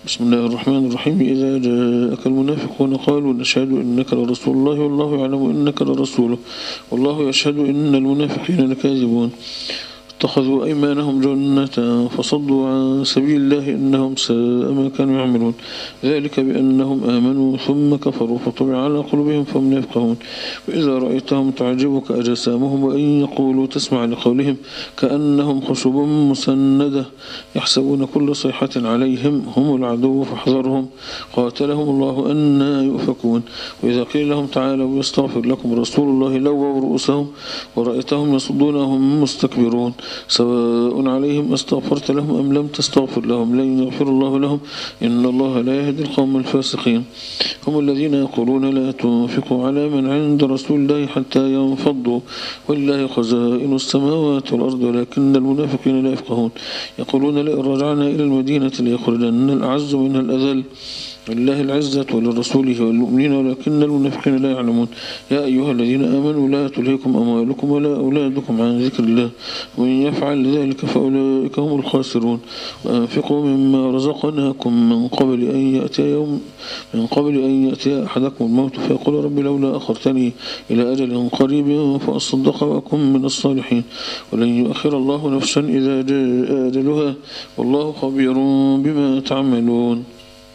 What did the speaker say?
بسم الله الرحمن الرحيم. إذا جاءك المنافقون قالوا نشهد إنك لرسول الله والله يعلم إنك لرسوله والله يشهد إن المنافقين لكاذبون. اتخذوا أيمانهم جنة فصدوا عن سبيل الله إنهم ساء ما كانوا يعملون. ذلك بأنهم آمنوا ثم كفروا فطبع على قلوبهم فهم لا يفقهون. وإذا رأيتهم تعجبك أجسامهم وإن يقولوا تسمع لقولهم كأنهم خشب مسندة يحسبون كل صيحة عليهم هم العدو فاحذرهم قاتلهم الله أنى يؤفكون. وإذا قيل لهم تعالوا يستغفر لكم رسول الله لووا رؤوسهم ورأيتهم يصدونهم مستكبرون. سواء عليهم استغفرت لهم أم لم تستغفر لهم لن يغفر الله لهم إن الله لا يهدي القوم الفاسقين. هم الذين يقولون لا تنفقوا على من عند رسول الله حتى ينفضوا ولله خزائن السماوات والأرض ولكن المنافقين لا يفقهون. يقولون لئن رجعنا إلى المدينة ليخرجن الأعز منها الأذل لله العزة ولرسوله والمؤمنين ولكن المنافقين لا يعلمون. يا أيها الذين آمنوا لا تلهكم أموالكم ولا أولادكم عن ذكر الله ومن يفعل ذلك فأولئك هم الخاسرون. وأنفقوا مما رزقناكم من قبل أن يأتي أحدكم الموت فيقول رب لولا أخرتني إلى أجل قريب فأصدق وأكن من الصالحين ولن يؤخر الله نفسا إذا جاء أجلها والله خبير بما تعملون.